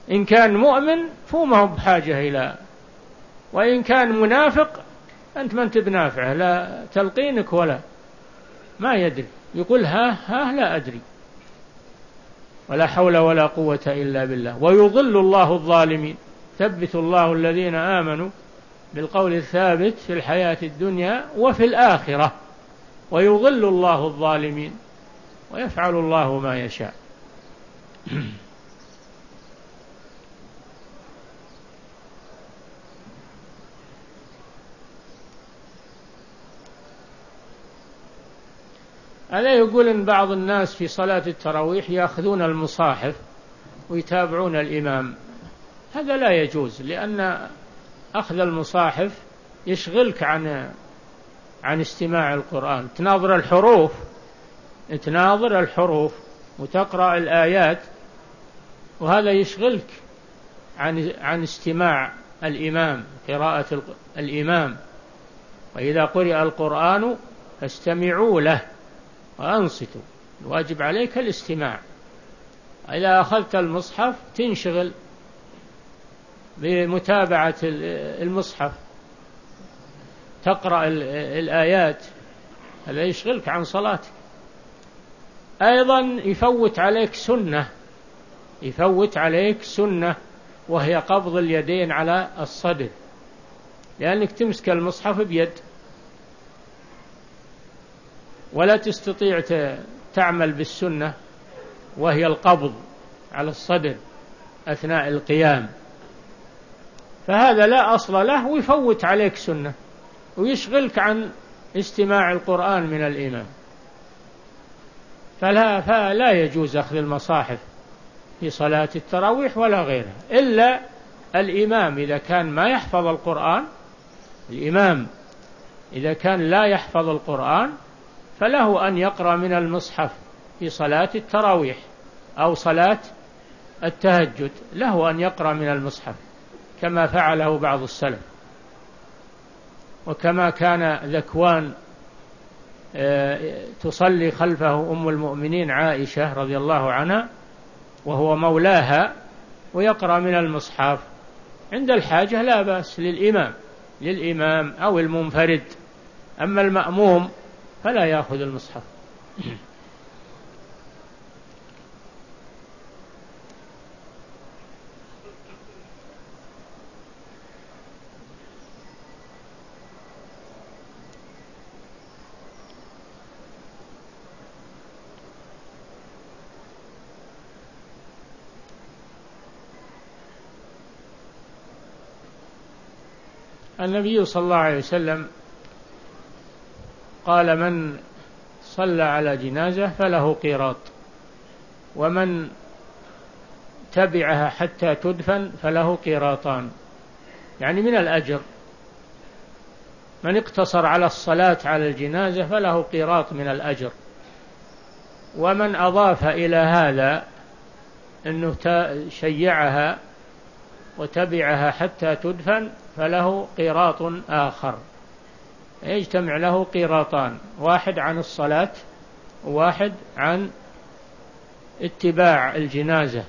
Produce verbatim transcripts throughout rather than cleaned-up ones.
إن كان مؤمن فهو ما هو بحاجة إلى، وإن كان منافق أنت ما أنت بنافعه، لا تلقينك ولا ما يدري، يقول ها ها لا أدري، ولا حول ولا قوة إلا بالله. ويضل الله الظالمين، ثبت الله الذين آمنوا بالقول الثابت في الحياة الدنيا وفي الآخرة، ويضل الله الظالمين ويفعل الله ما يشاء. هذا يقول إن بعض الناس في صلاة التراويح يأخذون المصاحف ويتابعون الإمام، هذا لا يجوز، لأن أخذ المصاحف يشغلك عن عن استماع القرآن، تناظر الحروف تناظر الحروف وتقرأ الآيات، وهذا يشغلك عن عن استماع الإمام، قراءة الإمام. وإذا قرئ القرآن فاستمعوا له وأنصتوا، الواجب عليك الاستماع. إذا أخذت المصحف تنشغل بمتابعة المصحف، تقرأ الآيات، هذا يشغلك عن صلاتك. أيضا يفوت عليك سنة يفوت عليك سنة وهي قبض اليدين على الصدر، لأنك تمسك المصحف بيد ولا تستطيع تعمل بالسنة وهي القبض على الصدر أثناء القيام، فهذا لا أصل له، ويفوت عليك سنة ويشغلك عن استماع القرآن من الإمام. فلا, فلا يجوز أخذ المصاحف في صلاة التراويح ولا غيرها، إلا الإمام إذا كان ما يحفظ القرآن، الإمام إذا كان لا يحفظ القرآن فله أن يقرأ من المصحف في صلاة التراويح أو صلاة التهجد، له أن يقرأ من المصحف كما فعله بعض السلف، وكما كان ذكوان تصلي خلفه أم المؤمنين عائشة رضي الله عنها وهو مولاها، ويقرأ من المصحف عند الحاجة لا بأس للإمام للإمام أو المنفرد، أما المأموم فلا يأخذ المصحف. النبي صلى الله عليه وسلم قال من صلى على جنازة فله قيراط، ومن تبعها حتى تدفن فله قيراطان، يعني من الأجر. من اقتصر على الصلاة على الجنازة فله قيراط من الأجر، ومن أضاف إلى هذا أنه شيعها وتبعها حتى تدفن فله قيراط آخر، يجتمع له قيراطان، واحد عن الصلاة وواحد عن اتباع الجنازة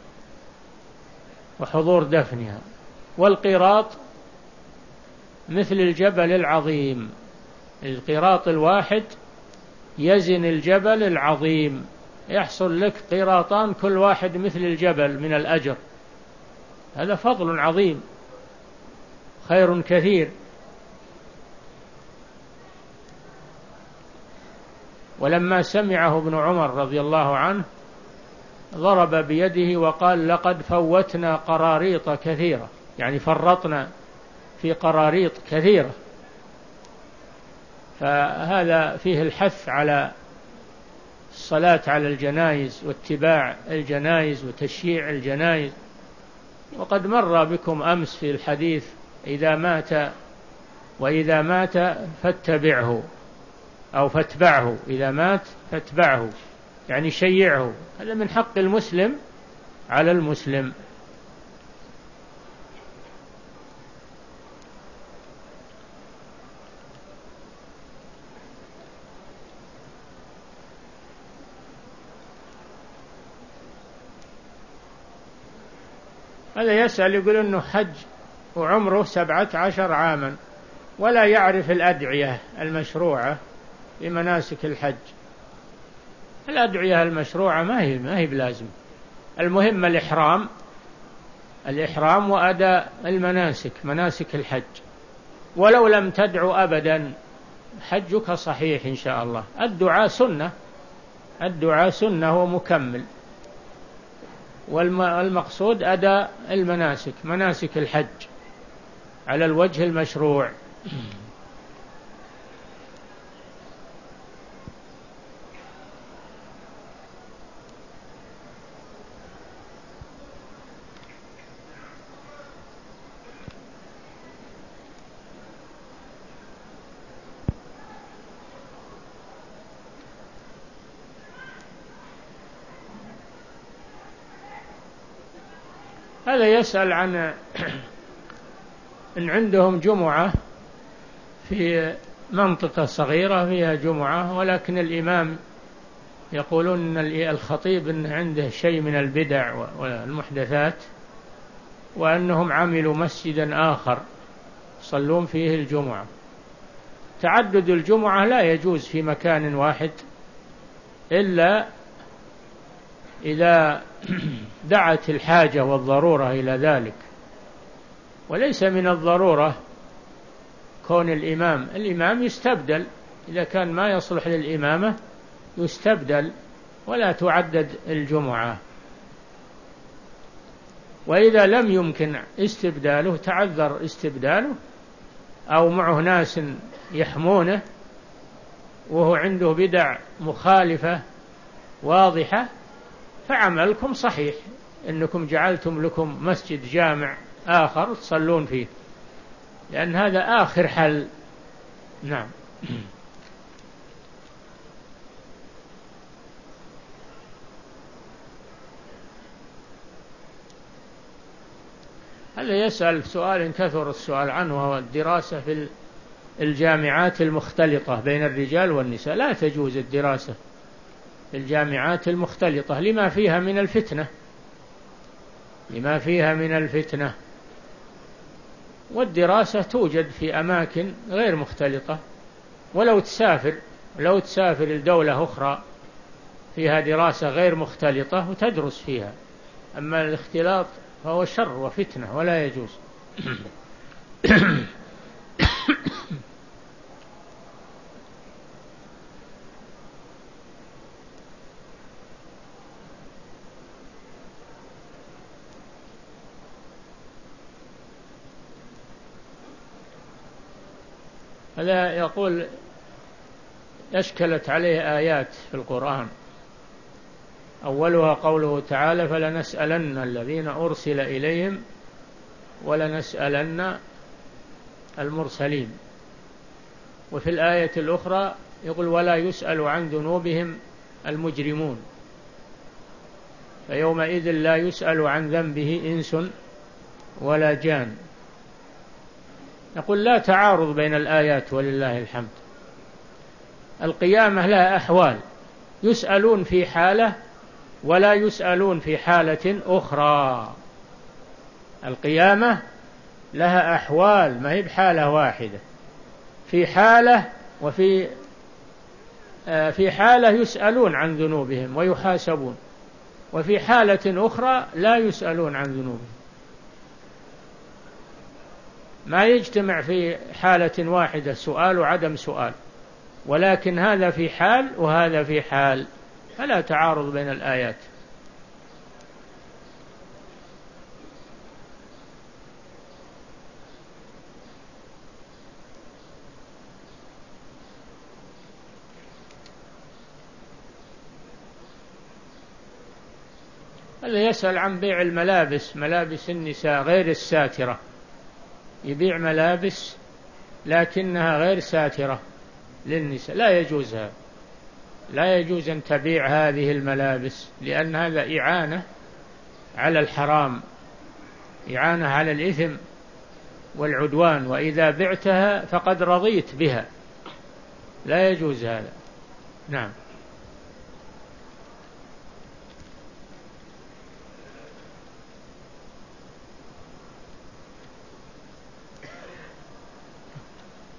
وحضور دفنها. والقيراط مثل الجبل العظيم، القيراط الواحد يزن الجبل العظيم، يحصل لك قيراطان كل واحد مثل الجبل من الأجر، هذا فضل عظيم، خير كثير. ولما سمعه ابن عمر رضي الله عنه ضرب بيده وقال لقد فوتنا قراريط كثيرة، يعني فرطنا في قراريط كثيرة. فهذا فيه الحث على الصلاة على الجنائز واتباع الجنائز وتشييع الجنائز. وقد مر بكم أمس في الحديث إذا مات وإذا مات فاتبعه أو فاتبعه، إذا مات فاتبعه يعني شيعه، هذا من حق المسلم على المسلم. هذا يسأل يقول إنه حج وعمره سبعة عشر عاما ولا يعرف الأدعية المشروعة لمناسك الحج. الأدعية المشروعة ما هي ما هي بلازم، المهم الإحرام الإحرام وأداء المناسك مناسك الحج. ولو لم تدعو أبدا حجك صحيح إن شاء الله. الدعاء سنة، الدعاء سنة ومكمل، والمقصود أداء المناسك مناسك الحج على الوجه المشروع. هذا يسأل عن إن عندهم جمعة في منطقة صغيرة فيها جمعة، ولكن الإمام يقولون أن الخطيب إن عنده شيء من البدع والمحدثات، وأنهم عملوا مسجدا آخر يصلون فيه الجمعة. تعدد الجمعة لا يجوز في مكان واحد إلا إذا دعت الحاجة والضرورة إلى ذلك، وليس من الضرورة كون الإمام الإمام يستبدل، إذا كان ما يصلح للإمامة يستبدل ولا تعدد الجمعة. وإذا لم يمكن استبداله تعذر استبداله أو معه ناس يحمونه وهو عنده بدع مخالفة واضحة فعملكم صحيح، إنكم جعلتم لكم مسجد جامع آخر تصلون فيه، لأن هذا آخر حل. نعم. هذا يسأل سؤال كثر السؤال عنه، وهو الدراسة في الجامعات المختلطة بين الرجال والنساء. لا تجوز الدراسة في الجامعات المختلطة لما فيها من الفتنة لما فيها من الفتنة والدراسة توجد في أماكن غير مختلطة، ولو تسافر لو تسافر الدولة أخرى فيها دراسة غير مختلطة وتدرس فيها. أما الاختلاط فهو شر وفتنة ولا يجوز. هذا يقول أشكلت عليه آيات في القرآن، أولها قوله تعالى فلنسألن الذين أرسل إليهم ولنسألن المرسلين. وفي الآية الأخرى يقول ولا يسأل عن ذنوبهم المجرمون، فيومئذ لا يسأل عن ذنبه إنس ولا جان. يقول لا تعارض بين الآيات ولله الحمد. القيامة لها أحوال، يسألون في حالة ولا يسألون في حالة أخرى. القيامة لها أحوال، ما هي بحالة واحدة، في حالة وفي في حالة يسألون عن ذنوبهم ويحاسبون، وفي حالة أخرى لا يسألون عن ذنوبهم. ما يجتمع في حالة واحدة سؤال وعدم سؤال، ولكن هذا في حال وهذا في حال، فلا تعارض بين الآيات. هذا يسأل عن بيع الملابس، ملابس النساء غير الساترة، يبيع ملابس لكنها غير ساترة للنساء، لا يجوز هذا، لا يجوز أن تبيع هذه الملابس، لأن هذا إعانة على الحرام، إعانة على الإثم والعدوان، وإذا بعتها فقد رضيت بها، لا يجوز هذا. نعم.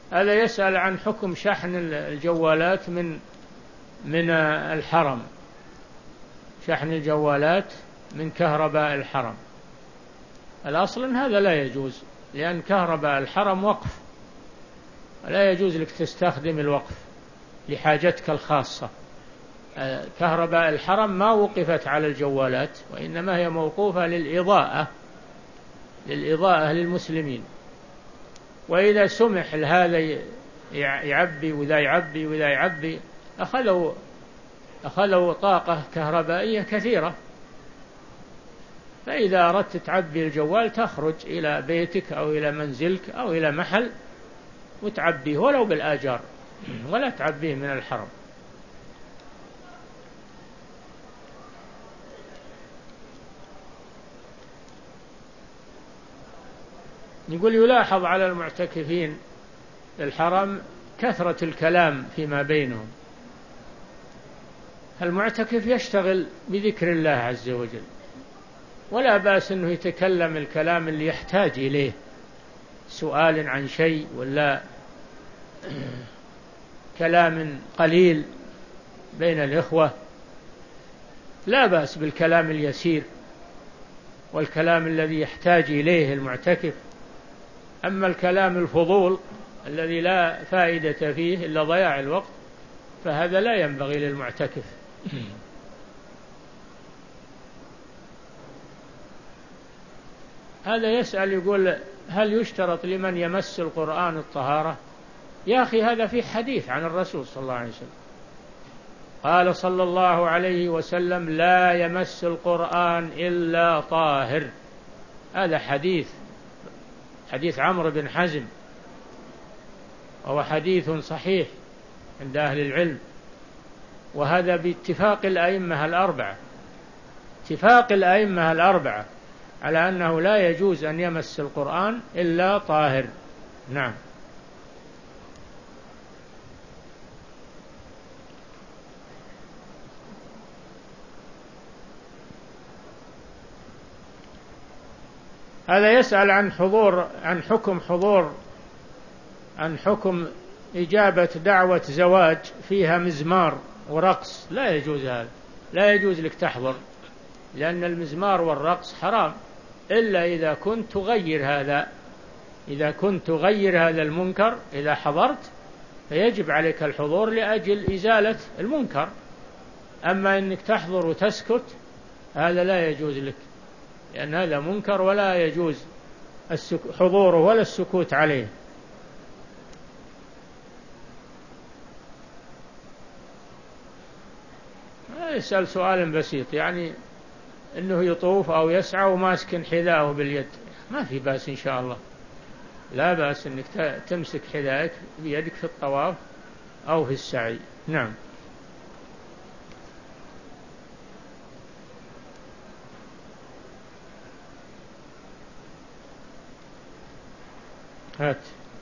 هذا يسأل عن حكم شحن الجوالات من من الحرم، شحن الجوالات من كهرباء الحرم. الأصل أن هذا لا يجوز، لأن كهرباء الحرم وقف، لا يجوز لك تستخدم الوقف لحاجتك الخاصة. كهرباء الحرم ما وقفت على الجوالات، وإنما هي موقوفة للإضاءة للإضاءة للمسلمين. وإذا سمح لهذا يعبي وذا يعبي وذا يعبي، أخذوا أخذوا طاقة كهربائية كثيرة. فإذا أردت تعبي الجوال تخرج إلى بيتك أو إلى منزلك أو إلى محل وتعبيه ولو بالآجار، ولا تعبيه من الحرم. يقول يلاحظ على المعتكفين الحرم كثرة الكلام فيما بينهم. المعتكف يشتغل بذكر الله عز وجل، ولا بأس أنه يتكلم الكلام اللي يحتاج إليه، سؤال عن شيء ولا كلام قليل بين الإخوة، لا بأس بالكلام اليسير والكلام الذي يحتاج إليه المعتكف. أما الكلام الفضول الذي لا فائدة فيه إلا ضياع الوقت فهذا لا ينبغي للمعتكف. هذا يسأل يقول هل يشترط لمن يمس القرآن الطهارة؟ يا أخي هذا في حديث عن الرسول صلى الله عليه وسلم، قال صلى الله عليه وسلم لا يمس القرآن إلا طاهر. هذا حديث حديث عمرو بن حزم، وهو حديث صحيح عند أهل العلم، وهذا باتفاق الأئمة الأربعة، اتفاق الأئمة الأربعة على أنه لا يجوز أن يمس القرآن إلا طاهر. نعم. هذا يسأل عن حضور عن حكم حضور عن حكم إجابة دعوة زواج فيها مزمار ورقص. لا يجوز هذا، لا يجوز لك تحضر، لأن المزمار والرقص حرام، إلا إذا كنت تغير هذا إذا كنت تغير هذا المنكر. إذا حضرت فيجب عليك الحضور لأجل إزالة المنكر. أما أنك تحضر وتسكت هذا لا يجوز لك، لأن هذا منكر ولا يجوز حضوره ولا السكوت عليه. يسأل سؤال بسيط، يعني أنه يطوف أو يسعى وماسك حذاءه باليد، ما في بأس إن شاء الله، لا بأس أنك تمسك حذائك بيدك في الطواف أو في السعي. نعم. هات.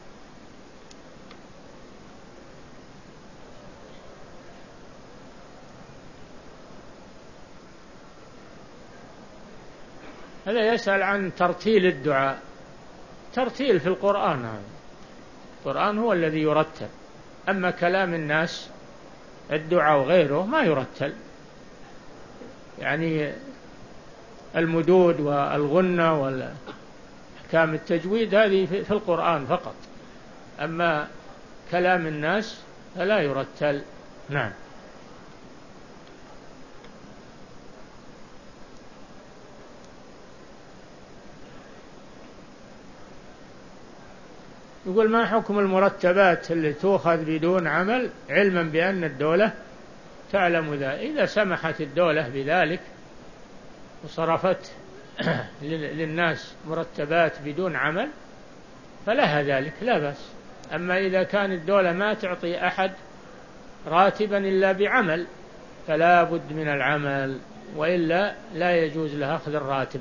هذا يسأل عن ترتيل الدعاء. ترتيل في القرآن، هذا القرآن هو الذي يرتل، أما كلام الناس الدعاء وغيره ما يرتل، يعني المدود والغنة والأحكام التجويد هذه في القرآن فقط، أما كلام الناس فلا يرتل. نعم. يقول ما حكم المرتبات اللي تؤخذ بدون عمل، علما بأن الدولة تعلم ذلك؟ إذا سمحت الدولة بذلك وصرفت للناس مرتبات بدون عمل فلها ذلك، لا بأس. أما إذا كان الدولة ما تعطي أحد راتبا إلا بعمل فلا بد من العمل، وإلا لا يجوز له أخذ الراتب.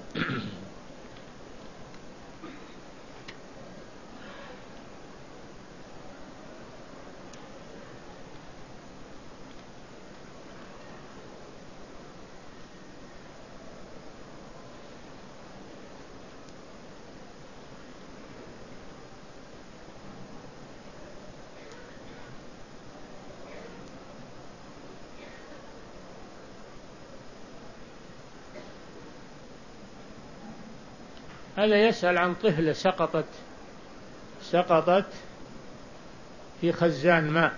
هذا يسأل عن طفلة سقطت سقطت في خزان ماء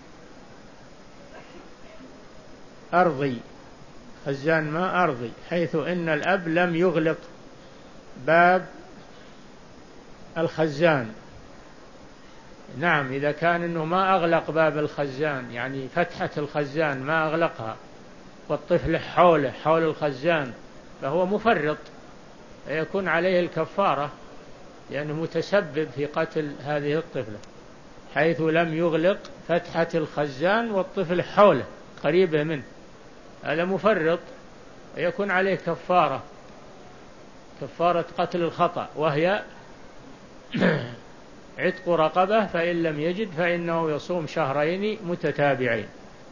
أرضي، خزان ماء أرضي، حيث إن الأب لم يغلق باب الخزان. نعم، إذا كان إنه ما أغلق باب الخزان، يعني فتحة الخزان ما أغلقها، والطفل حوله حول الخزان، فهو مفرط، فيكون عليه الكفارة، لأنه متسبب في قتل هذه الطفلة، حيث لم يغلق فتحة الخزان والطفل حوله قريبة منه، هذا مفرط، يكون عليه كفارة، كفارة قتل الخطأ، وهي عتق رقبة، فإن لم يجد فإنه يصوم شهرين متتابعين.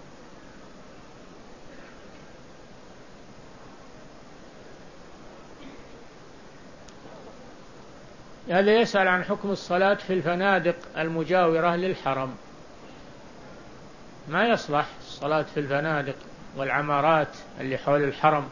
هذا يسأل عن حكم الصلاة في الفنادق المجاورة للحرم. ما يصلح الصلاة في الفنادق والعمارات اللي حول الحرم،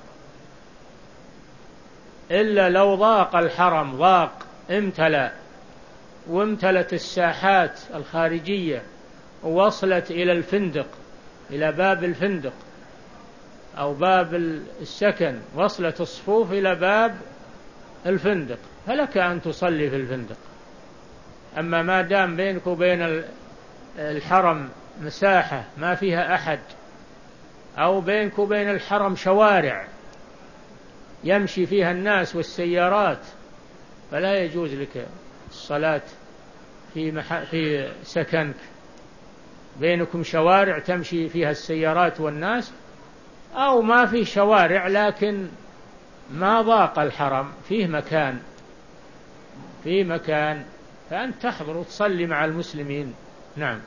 إلا لو ضاق الحرم، ضاق امتلأ وامتلت الساحات الخارجية ووصلت إلى الفندق، إلى باب الفندق أو باب السكن، وصلت الصفوف إلى باب الفندق، فلك أن تصلي في الفندق. أما ما دام بينك وبين الحرم مساحة ما فيها أحد، أو بينك وبين الحرم شوارع يمشي فيها الناس والسيارات، فلا يجوز لك الصلاة في, مح... في سكنك. بينكم شوارع تمشي فيها السيارات والناس، أو ما في شوارع لكن ما ضاق الحرم، فيه مكان فيه مكان فأنت تحضر وتصلي مع المسلمين. نعم.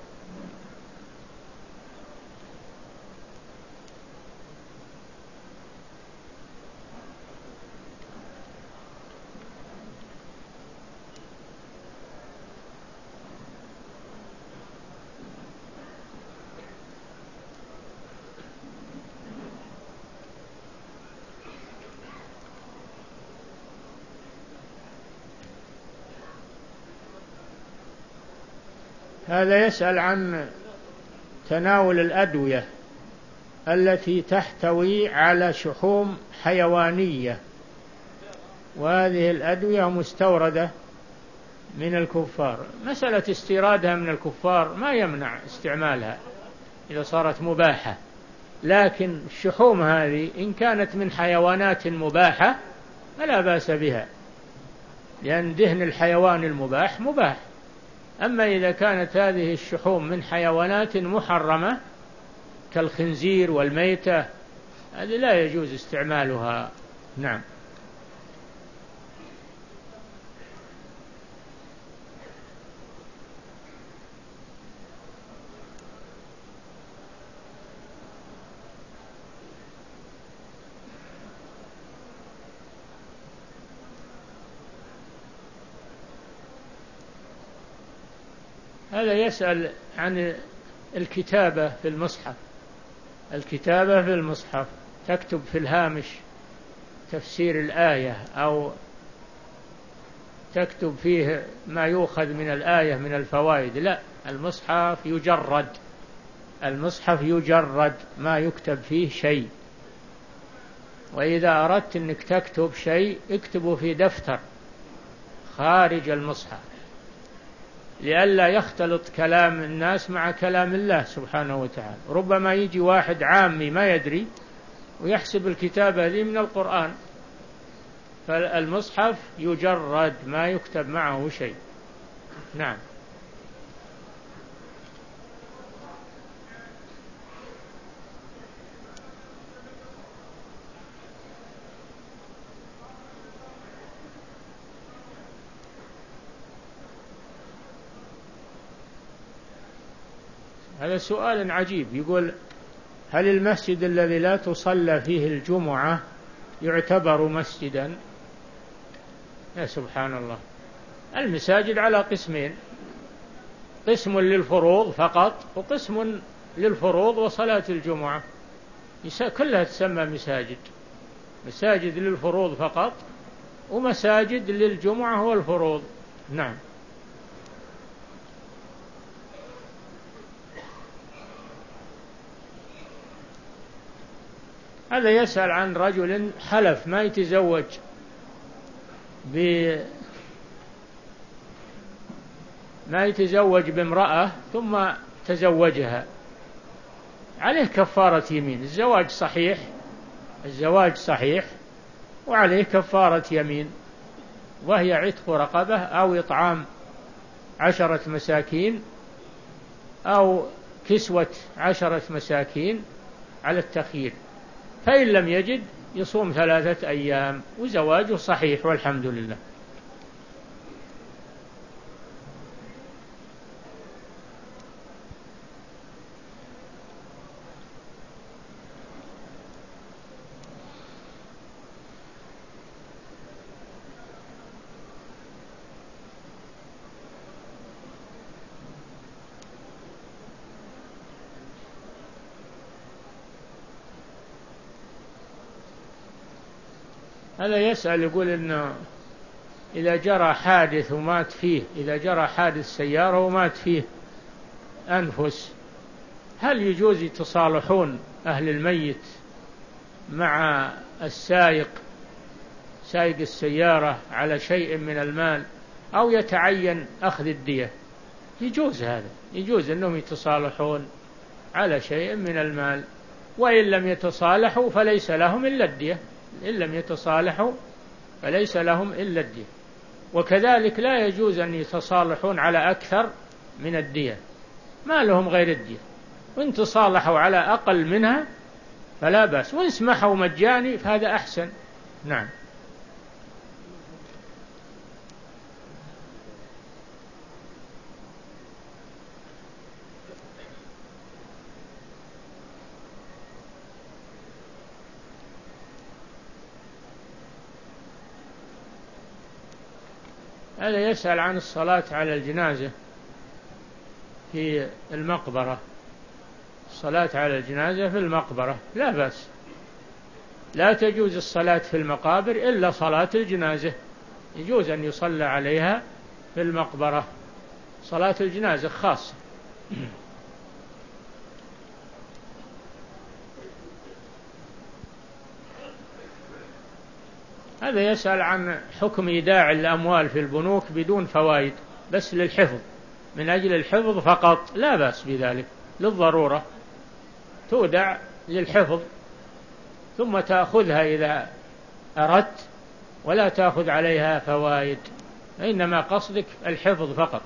هذا يسأل عن تناول الأدوية التي تحتوي على شحوم حيوانية، وهذه الأدوية مستوردة من الكفار. مسألة استيرادها من الكفار ما يمنع استعمالها إذا صارت مباحة، لكن الشحوم هذه إن كانت من حيوانات مباحة فلا بأس بها، لأن دهن الحيوان المباح مباح. أما إذا كانت هذه الشحوم من حيوانات محرمة كالخنزير والميتة، هذه لا يجوز استعمالها. نعم. هذا يسأل عن الكتابة في المصحف. الكتابة في المصحف تكتب في الهامش تفسير الآية، أو تكتب فيه ما يؤخذ من الآية من الفوائد. لا، المصحف يجرد، المصحف يجرد ما يكتب فيه شيء. وإذا أردت أنك تكتب شيء اكتبه في دفتر خارج المصحف، لئلا يختلط كلام الناس مع كلام الله سبحانه وتعالى. ربما يجي واحد عامي ما يدري ويحسب الكتابة هذه من القرآن، فالمصحف يجرد ما يكتب معه شيء. نعم. هذا سؤال عجيب، يقول: هل المسجد الذي لا تصلى فيه الجمعة يعتبر مسجدا؟ يا سبحان الله، المساجد على قسمين: قسم للفروض فقط، وقسم للفروض وصلاة الجمعة، كلها تسمى مساجد. مساجد للفروض فقط، ومساجد للجمعة والفروض. نعم. هذا يسأل عن رجل حلف ما يتزوج ب ما يتزوج بامرأة ثم تزوجها، عليه كفارة يمين. الزواج صحيح، الزواج صحيح وعليه كفارة يمين، وهي عتق رقبة أو إطعام عشرة مساكين أو كسوة عشرة مساكين على التخيير. فإن لم يجد يصوم ثلاثة أيام، وزواجه صحيح والحمد لله. هذا يسأل يقول إنه إذا جرى حادث ومات فيه، إذا جرى حادث سيارة ومات فيه أنفس، هل يجوز يتصالحون أهل الميت مع السائق سائق السيارة على شيء من المال، أو يتعين أخذ الدية؟ يجوز هذا، يجوز أنهم يتصالحون على شيء من المال، وإن لم يتصالحوا فليس لهم إلا الدية، إن لم يتصالحوا فليس لهم إلا الدية. وكذلك لا يجوز أن يتصالحون على أكثر من الدية، ما لهم غير الدية، وإن تصالحوا على أقل منها فلا بأس، وإن سمحوا مجاني فهذا أحسن. نعم. هذا يسأل عن الصلاة على الجنازة في المقبرة. الصلاة على الجنازة في المقبرة لا بأس، لا تجوز الصلاة في المقابر إلا صلاة الجنازة، يجوز أن يصلى عليها في المقبرة، صلاة الجنازة خاصة. هذا يسأل عن حكم إيداع الأموال في البنوك بدون فوائد، بس للحفظ، من أجل الحفظ فقط، لا بأس بذلك، للضرورة تودع للحفظ، ثم تأخذها إذا أردت، ولا تأخذ عليها فوائد، إنما قصدك الحفظ فقط.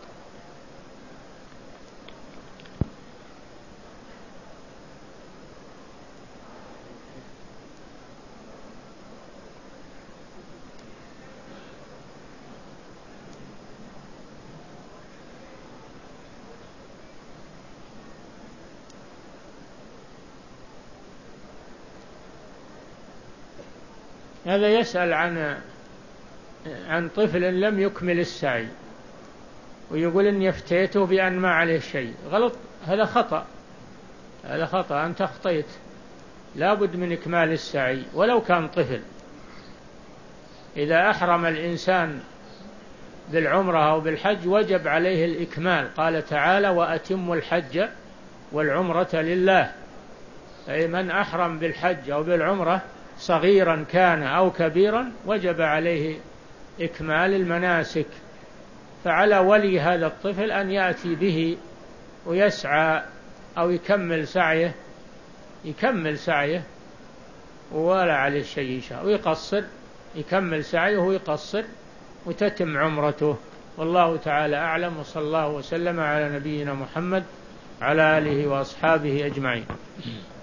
هذا يسأل عن عن طفل لم يكمل السعي، ويقول إني افتيته بأن ما عليه شيء. غلط، هذا خطأ، هذا خطأ، أنت أخطيت، لا بد من إكمال السعي ولو كان طفل. إذا أحرم الإنسان بالعمرة أو بالحج وجب عليه الإكمال، قال تعالى: وأتموا الحج والعمرة لله. أي من أحرم بالحج أو بالعمرة صغيرا كان أو كبيرا وجب عليه إكمال المناسك، فعلى ولي هذا الطفل أن يأتي به ويسعى أو يكمل سعيه، يكمل سعيه ولا عليه شيء، ويقصر، يكمل سعيه ويقصر وتتم عمرته. والله تعالى أعلم، وصلى الله وسلم على نبينا محمد على آله وأصحابه أجمعين.